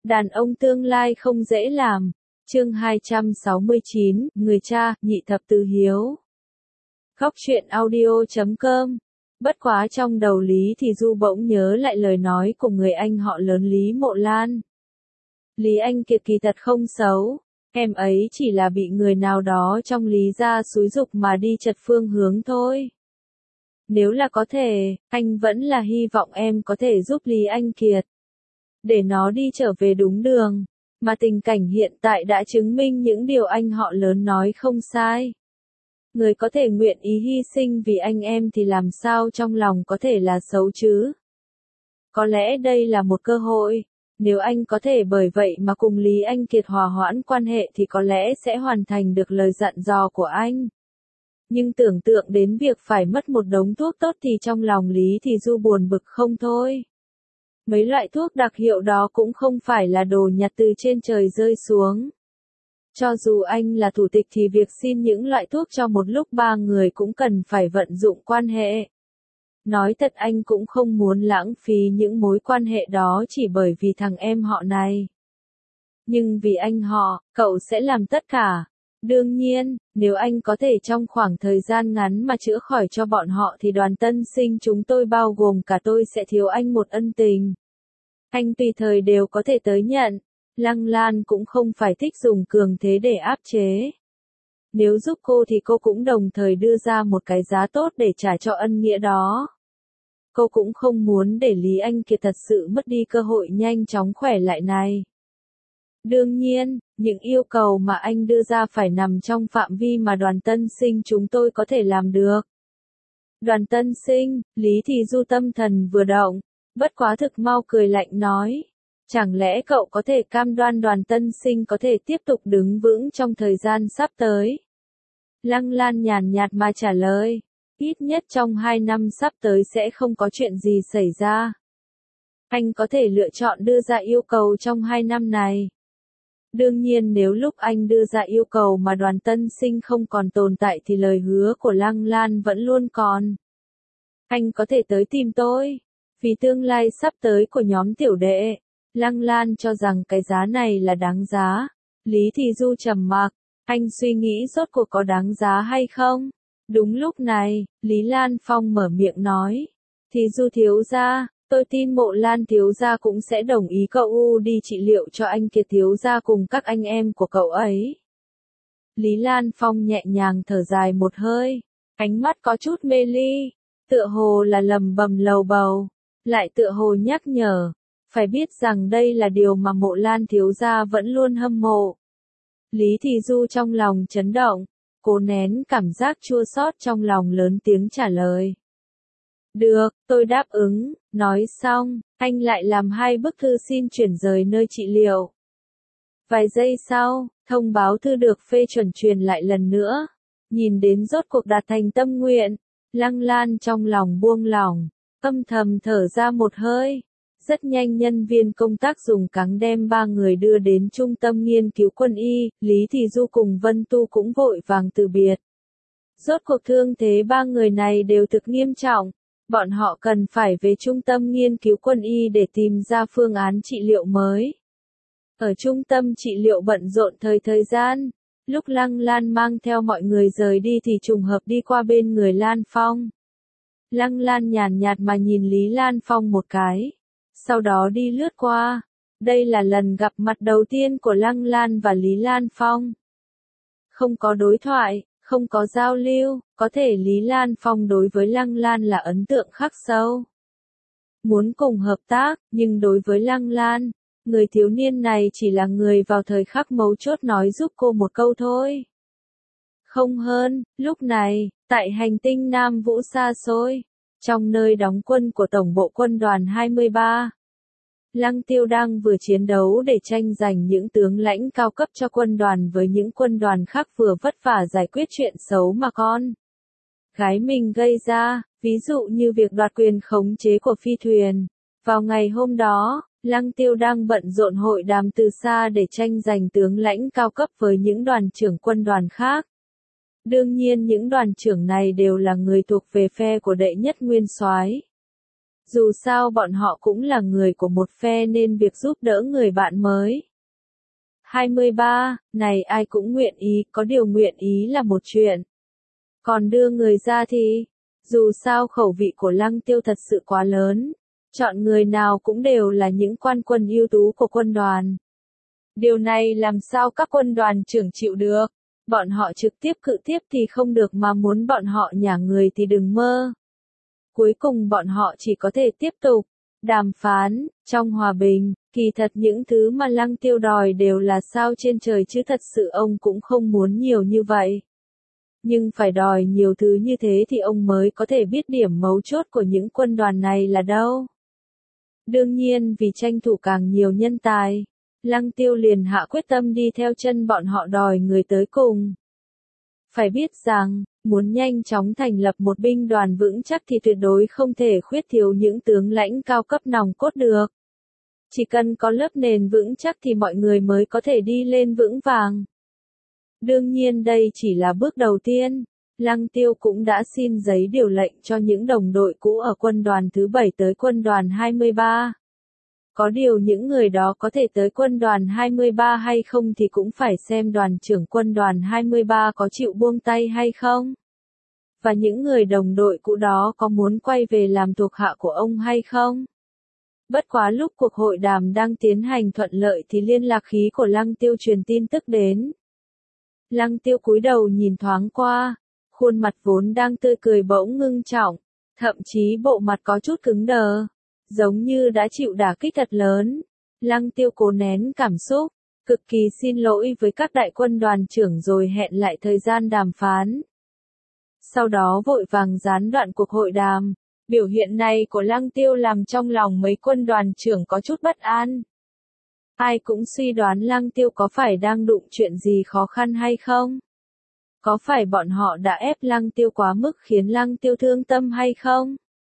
Đàn ông tương lai không dễ làm. Chương 269, người cha, nhị thập tứ hiếu. Góc truyện audio.com. Bất quá trong đầu Lý Thì Du bỗng nhớ lại lời nói của người anh họ lớn Lý Mộ Lan. Lý Anh Kiệt kỳ thật không xấu, em ấy chỉ là bị người nào đó trong Lý gia xúi giục mà đi chật phương hướng thôi. Nếu là có thể, anh vẫn là hy vọng em có thể giúp Lý Anh Kiệt, để nó đi trở về đúng đường, mà tình cảnh hiện tại đã chứng minh những điều anh họ lớn nói không sai. Người có thể nguyện ý hy sinh vì anh em thì làm sao trong lòng có thể là xấu chứ? Có lẽ đây là một cơ hội, nếu anh có thể bởi vậy mà cùng Lý Anh Kiệt hòa hoãn quan hệ thì có lẽ sẽ hoàn thành được lời dặn dò của anh. Nhưng tưởng tượng đến việc phải mất một đống thuốc tốt thì trong lòng Lý Thì Du buồn bực không thôi. Mấy loại thuốc đặc hiệu đó cũng không phải là đồ nhặt từ trên trời rơi xuống. Cho dù anh là thủ tịch thì việc xin những loại thuốc cho một lúc ba người cũng cần phải vận dụng quan hệ. Nói thật anh cũng không muốn lãng phí những mối quan hệ đó chỉ bởi vì thằng em họ này. Nhưng vì anh họ, cậu sẽ làm tất cả. Đương nhiên, nếu anh có thể trong khoảng thời gian ngắn mà chữa khỏi cho bọn họ thì Đoàn Tân Sinh chúng tôi bao gồm cả tôi sẽ thiếu anh một ân tình. Anh tùy thời đều có thể tới nhận. Lăng Lan cũng không phải thích dùng cường thế để áp chế. Nếu giúp cô thì cô cũng đồng thời đưa ra một cái giá tốt để trả cho ân nghĩa đó. Cô cũng không muốn để Lý Anh Kiệt thật sự mất đi cơ hội nhanh chóng khỏe lại này. Đương nhiên, những yêu cầu mà anh đưa ra phải nằm trong phạm vi mà Đoàn Tân Sinh chúng tôi có thể làm được. Đoàn Tân Sinh, Lý Thì Du tâm thần vừa động, bất quá thực mau cười lạnh nói. Chẳng lẽ cậu có thể cam đoan Đoàn Tân Sinh có thể tiếp tục đứng vững trong thời gian sắp tới? Lăng Lan nhàn nhạt mà trả lời. Ít nhất trong 2 năm sắp tới sẽ không có chuyện gì xảy ra. Anh có thể lựa chọn đưa ra yêu cầu trong 2 năm này. Đương nhiên nếu lúc anh đưa ra yêu cầu mà Đoàn Tân Sinh không còn tồn tại thì lời hứa của Lăng Lan vẫn luôn còn. Anh có thể tới tìm tôi. Vì tương lai sắp tới của nhóm tiểu đệ, Lăng Lan cho rằng cái giá này là đáng giá. Lý Thì Du trầm mặc, anh suy nghĩ rốt cuộc có đáng giá hay không? Đúng lúc này, Lý Lan Phong mở miệng nói. Thì Du thiếu gia, tôi tin Mộ Lan thiếu gia cũng sẽ đồng ý cậu đi trị liệu cho anh Kiệt thiếu gia cùng các anh em của cậu ấy. Lý Lan Phong nhẹ nhàng thở dài một hơi, ánh mắt có chút mê ly, tựa hồ là lầm bầm lầu bầu, lại tựa hồ nhắc nhở. Phải biết rằng đây là điều mà Mộ Lan thiếu gia vẫn luôn hâm mộ. Lý Thì Du trong lòng chấn động, cố nén cảm giác chua xót trong lòng lớn tiếng trả lời. Được, tôi đáp ứng, nói xong, anh lại làm 2 bức thư xin chuyển rời nơi trị liệu. Vài giây sau, thông báo thư được phê chuẩn truyền lại lần nữa. Nhìn đến rốt cuộc đạt thành tâm nguyện, Lăng Lan trong lòng buông lỏng, âm thầm thở ra một hơi. Rất nhanh nhân viên công tác dùng cáng đem 3 người đưa đến trung tâm nghiên cứu quân y, Lý Thì Du cùng Vân Tu cũng vội vàng từ biệt. Rốt cuộc thương thế 3 người này đều thực nghiêm trọng, bọn họ cần phải về trung tâm nghiên cứu quân y để tìm ra phương án trị liệu mới. Ở trung tâm trị liệu bận rộn thời gian, lúc Lăng Lan mang theo mọi người rời đi thì trùng hợp đi qua bên người Lan Phong. Lăng Lan nhàn nhạt mà nhìn Lý Lan Phong một cái. Sau đó đi lướt qua. Đây là lần gặp mặt đầu tiên của Lăng Lan và Lý Lan Phong. Không có đối thoại, không có giao lưu, có thể Lý Lan Phong đối với Lăng Lan là ấn tượng khắc sâu. Muốn cùng hợp tác, nhưng đối với Lăng Lan, người thiếu niên này chỉ là người vào thời khắc mấu chốt nói giúp cô một câu thôi. Không hơn, lúc này, tại hành tinh Nam Vũ xa xôi, trong nơi đóng quân của Tổng bộ Quân đoàn 23. Lăng Tiêu đang vừa chiến đấu để tranh giành những tướng lãnh cao cấp cho quân đoàn với những quân đoàn khác vừa vất vả giải quyết chuyện xấu mà con gái mình gây ra, ví dụ như việc đoạt quyền khống chế của phi thuyền. Vào ngày hôm đó, Lăng Tiêu đang bận rộn hội đàm từ xa để tranh giành tướng lãnh cao cấp với những đoàn trưởng quân đoàn khác. Đương nhiên những đoàn trưởng này đều là người thuộc về phe của đệ nhất nguyên soái. Dù sao bọn họ cũng là người của một phe nên việc giúp đỡ người bạn mới. 23. Này ai cũng nguyện ý, có điều nguyện ý là một chuyện. Còn đưa người ra thì, dù sao khẩu vị của Lăng Tiêu thật sự quá lớn. Chọn người nào cũng đều là những quan quân ưu tú của quân đoàn. Điều này làm sao các quân đoàn trưởng chịu được? Bọn họ trực tiếp cự tiếp thì không được mà muốn bọn họ nhả người thì đừng mơ. Cuối cùng bọn họ chỉ có thể tiếp tục đàm phán, trong hòa bình, kỳ thật những thứ mà Lăng Tiêu đòi đều là sao trên trời chứ thật sự ông cũng không muốn nhiều như vậy. Nhưng phải đòi nhiều thứ như thế thì ông mới có thể biết điểm mấu chốt của những quân đoàn này là đâu. Đương nhiên vì tranh thủ càng nhiều nhân tài, Lăng Tiêu liền hạ quyết tâm đi theo chân bọn họ đòi người tới cùng. Phải biết rằng, muốn nhanh chóng thành lập một binh đoàn vững chắc thì tuyệt đối không thể khuyết thiếu những tướng lãnh cao cấp nòng cốt được. Chỉ cần có lớp nền vững chắc thì mọi người mới có thể đi lên vững vàng. Đương nhiên đây chỉ là bước đầu tiên. Lăng Tiêu cũng đã xin giấy điều lệnh cho những đồng đội cũ ở quân đoàn thứ 7 tới quân đoàn 23. Có điều những người đó có thể tới quân đoàn 23 hay không thì cũng phải xem đoàn trưởng quân đoàn 23 có chịu buông tay hay không. Và những người đồng đội cũ đó có muốn quay về làm thuộc hạ của ông hay không. Bất quá lúc cuộc hội đàm đang tiến hành thuận lợi thì liên lạc khí của Lăng Tiêu truyền tin tức đến. Lăng Tiêu cúi đầu nhìn thoáng qua, khuôn mặt vốn đang tươi cười bỗng ngưng trọng, thậm chí bộ mặt có chút cứng đờ, giống như đã chịu đả kích thật lớn. Lăng Tiêu cố nén cảm xúc, cực kỳ xin lỗi với các đại quân đoàn trưởng rồi hẹn lại thời gian đàm phán. Sau đó vội vàng gián đoạn cuộc hội đàm. Biểu hiện này của Lăng Tiêu làm trong lòng mấy quân đoàn trưởng có chút bất an. Ai cũng suy đoán Lăng Tiêu có phải đang đụng chuyện gì khó khăn hay không? Có phải bọn họ đã ép Lăng Tiêu quá mức khiến Lăng Tiêu thương tâm hay không?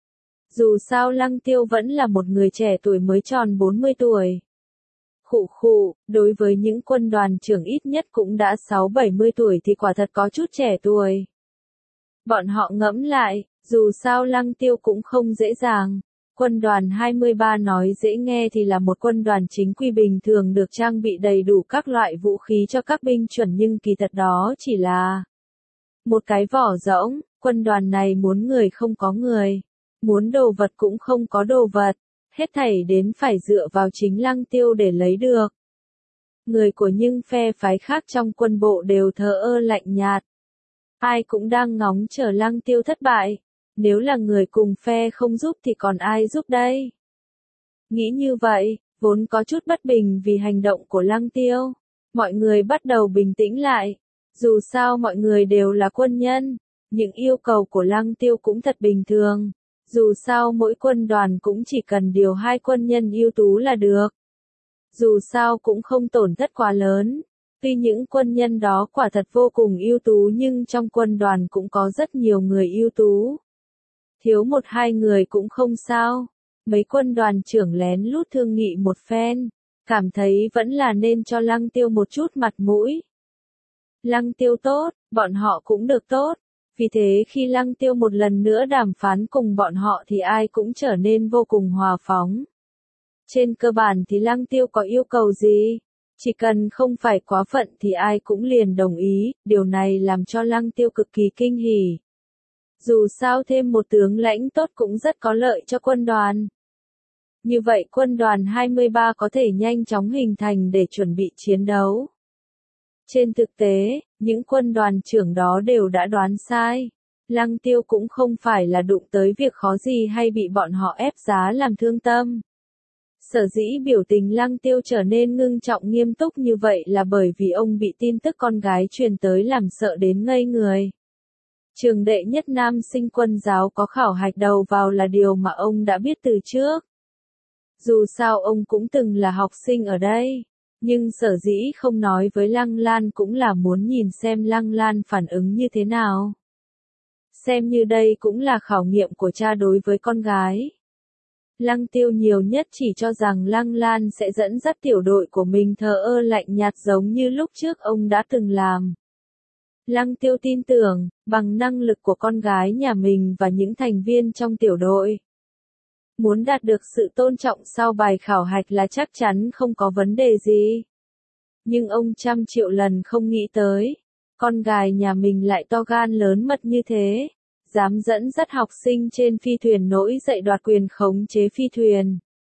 Dù sao Lăng Tiêu vẫn là một người trẻ tuổi mới tròn 40 tuổi. Khụ khụ, đối với những quân đoàn trưởng ít nhất cũng đã 6-70 tuổi thì quả thật có chút trẻ tuổi. Bọn họ ngẫm lại, dù sao Lăng Tiêu cũng không dễ dàng. Quân đoàn 23 nói dễ nghe thì là một quân đoàn chính quy bình thường được trang bị đầy đủ các loại vũ khí cho các binh chuẩn nhưng kỳ thật đó chỉ là một cái vỏ rỗng. Quân đoàn này muốn người không có người, muốn đồ vật cũng không có đồ vật, hết thảy đến phải dựa vào chính Lăng Tiêu để lấy được. Người của những phe phái khác trong quân bộ đều thờ ơ lạnh nhạt. Ai cũng đang ngóng chờ Lăng Tiêu thất bại. Nếu là người cùng phe không giúp thì còn ai giúp đây? Nghĩ như vậy, vốn có chút bất bình vì hành động của Lăng Tiêu. Mọi người bắt đầu bình tĩnh lại. Dù sao mọi người đều là quân nhân. Những yêu cầu của Lăng Tiêu cũng thật bình thường. Dù sao mỗi quân đoàn cũng chỉ cần điều 2 quân nhân ưu tú là được. Dù sao cũng không tổn thất quá lớn. Tuy những quân nhân đó quả thật vô cùng ưu tú nhưng trong quân đoàn cũng có rất nhiều người ưu tú. Thiếu 1-2 người cũng không sao. Mấy quân đoàn trưởng lén lút thương nghị một phen, cảm thấy vẫn là nên cho Lăng Tiêu một chút mặt mũi. Lăng Tiêu tốt, bọn họ cũng được tốt. Vì thế khi Lăng Tiêu một lần nữa đàm phán cùng bọn họ thì ai cũng trở nên vô cùng hòa phóng. Trên cơ bản thì Lăng Tiêu có yêu cầu gì? Chỉ cần không phải quá phận thì ai cũng liền đồng ý, điều này làm cho Lăng Tiêu cực kỳ kinh hỉ. Dù sao thêm một tướng lãnh tốt cũng rất có lợi cho quân đoàn. Như vậy quân đoàn 23 có thể nhanh chóng hình thành để chuẩn bị chiến đấu. Trên thực tế, những quân đoàn trưởng đó đều đã đoán sai. Lăng Tiêu cũng không phải là đụng tới việc khó gì hay bị bọn họ ép giá làm thương tâm. Sở dĩ biểu tình Lăng Tiêu trở nên ngưng trọng nghiêm túc như vậy là bởi vì ông bị tin tức con gái truyền tới làm sợ đến ngây người. Trường đệ nhất nam sinh quân giáo có khảo hạch đầu vào là điều mà ông đã biết từ trước. Dù sao ông cũng từng là học sinh ở đây, nhưng sở dĩ không nói với Lăng Lan cũng là muốn nhìn xem Lăng Lan phản ứng như thế nào. Xem như đây cũng là khảo nghiệm của cha đối với con gái. Lăng Tiêu nhiều nhất chỉ cho rằng Lăng Lan sẽ dẫn dắt tiểu đội của mình thờ ơ lạnh nhạt giống như lúc trước ông đã từng làm. Lăng Tiêu tin tưởng, bằng năng lực của con gái nhà mình và những thành viên trong tiểu đội, Muốn đạt được sự tôn trọng sau bài khảo hạch là chắc chắn không có vấn đề gì. Nhưng ông trăm triệu lần không nghĩ tới, con gái nhà mình lại to gan lớn mật như thế, dám dẫn dắt học sinh trên phi thuyền nổi dậy đoạt quyền khống chế phi thuyền.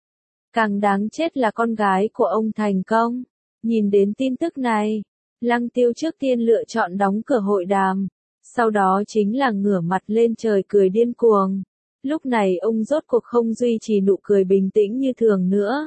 Càng đáng chết là con gái của ông thành công. Nhìn đến tin tức này, Lăng Tiêu trước tiên lựa chọn đóng cửa hội đàm, sau đó chính là ngửa mặt lên trời cười điên cuồng. Lúc này ông rốt cuộc không duy trì nụ cười bình tĩnh như thường nữa.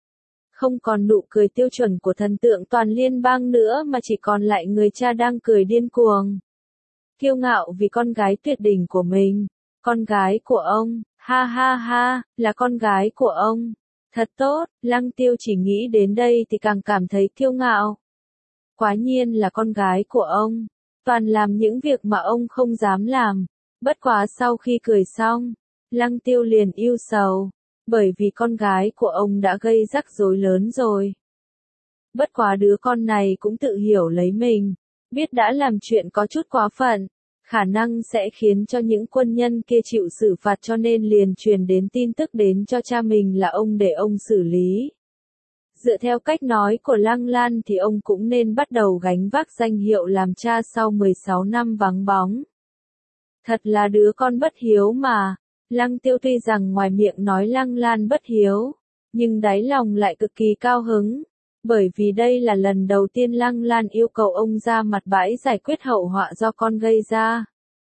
Không còn nụ cười tiêu chuẩn của thần tượng toàn liên bang nữa mà chỉ còn lại người cha đang cười điên cuồng. Kiêu ngạo vì con gái tuyệt đỉnh của mình. Con gái của ông, ha ha ha, là con gái của ông. Thật tốt, Lăng Tiêu chỉ nghĩ đến đây thì càng cảm thấy kiêu ngạo. Quả nhiên là con gái của ông. Toàn làm những việc mà ông không dám làm. Bất quá sau khi cười xong, Lăng Tiêu liền ưu sầu. Bởi vì con gái của ông đã gây rắc rối lớn rồi. Bất quá đứa con này cũng tự hiểu lấy mình. Biết đã làm chuyện có chút quá phận. Khả năng sẽ khiến cho những quân nhân kia chịu xử phạt cho nên liền truyền đến tin tức đến cho cha mình là ông để ông xử lý. Dựa theo cách nói của Lăng Lan thì ông cũng nên bắt đầu gánh vác danh hiệu làm cha sau 16 năm vắng bóng. Thật là đứa con bất hiếu mà. Lăng Tiêu tuy rằng ngoài miệng nói Lăng Lan bất hiếu, nhưng đáy lòng lại cực kỳ cao hứng. Bởi vì đây là lần đầu tiên Lăng Lan yêu cầu ông ra mặt bãi giải quyết hậu họa do con gây ra.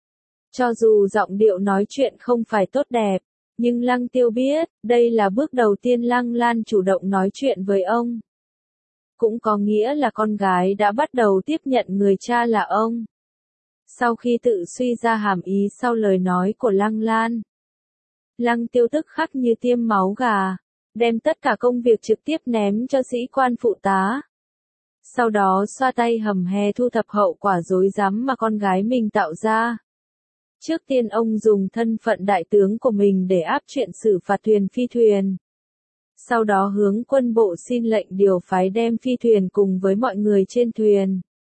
Cho dù giọng điệu nói chuyện không phải tốt đẹp, nhưng Lăng Tiêu biết, đây là bước đầu tiên Lăng Lan chủ động nói chuyện với ông. Cũng có nghĩa là con gái đã bắt đầu tiếp nhận người cha là ông. Sau khi tự suy ra hàm ý sau lời nói của Lăng Lan, Lăng Tiêu tức khắc như tiêm máu gà, đem tất cả công việc trực tiếp ném cho sĩ quan phụ tá. Sau đó xoa tay hầm hè thu thập hậu quả rối rắm mà con gái mình tạo ra. Trước tiên ông dùng thân phận đại tướng của mình để áp chuyện xử phạt thuyền phi thuyền. Sau đó hướng quân bộ xin lệnh điều phái đem phi thuyền cùng với mọi người trên thuyền,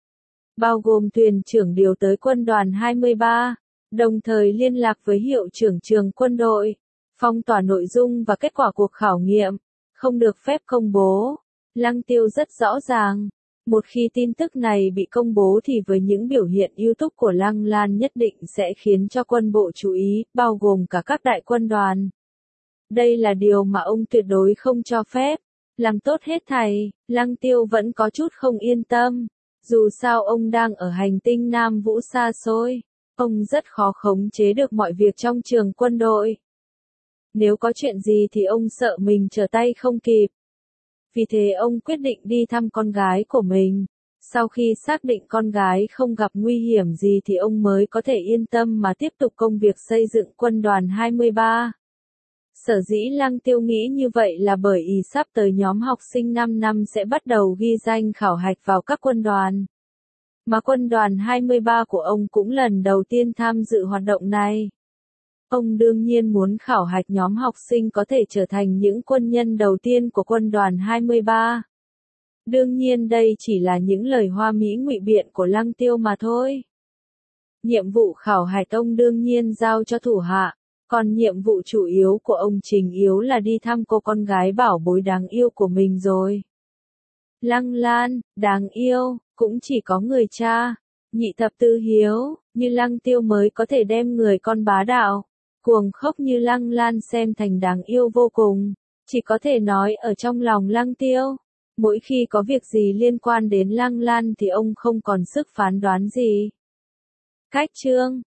bao gồm thuyền trưởng điều tới quân đoàn 23, đồng thời liên lạc với hiệu trưởng trường quân đội, phong tỏa nội dung và kết quả cuộc khảo nghiệm, không được phép công bố. Lăng Tiêu rất rõ ràng, một khi tin tức này bị công bố thì với những biểu hiện YouTube của Lăng Lan nhất định sẽ khiến cho quân bộ chú ý, bao gồm cả các đại quân đoàn. Đây là điều mà ông tuyệt đối không cho phép. Làm tốt hết thảy, Lăng Tiêu vẫn có chút không yên tâm. Dù sao ông đang ở hành tinh Nam Vũ xa xôi, ông rất khó khống chế được mọi việc trong trường quân đội. Nếu có chuyện gì thì ông sợ mình trở tay không kịp. Vì thế ông quyết định đi thăm con gái của mình. Sau khi xác định con gái không gặp nguy hiểm gì thì ông mới có thể yên tâm mà tiếp tục công việc xây dựng quân đoàn 23. Sở dĩ Lăng Tiêu nghĩ như vậy là bởi ý sắp tới nhóm học sinh 5 năm sẽ bắt đầu ghi danh khảo hạch vào các quân đoàn. Mà quân đoàn 23 của ông cũng lần đầu tiên tham dự hoạt động này. Ông đương nhiên muốn khảo hạch nhóm học sinh có thể trở thành những quân nhân đầu tiên của quân đoàn 23. Đương nhiên đây chỉ là những lời hoa mỹ ngụy biện của Lăng Tiêu mà thôi. Nhiệm vụ khảo hạch ông đương nhiên giao cho thủ hạ, còn nhiệm vụ chủ yếu của ông chính yếu là đi thăm cô con gái bảo bối đáng yêu của mình rồi. Lăng Lan, đáng yêu, cũng chỉ có người cha, nhị thập tứ hiếu, như Lăng Tiêu mới có thể đem người con bá đạo, cuồng khốc như Lăng Lan xem thành đáng yêu vô cùng. Chỉ có thể nói ở trong lòng Lăng Tiêu, mỗi khi có việc gì liên quan đến Lăng Lan thì ông không còn sức phán đoán gì. Cách chương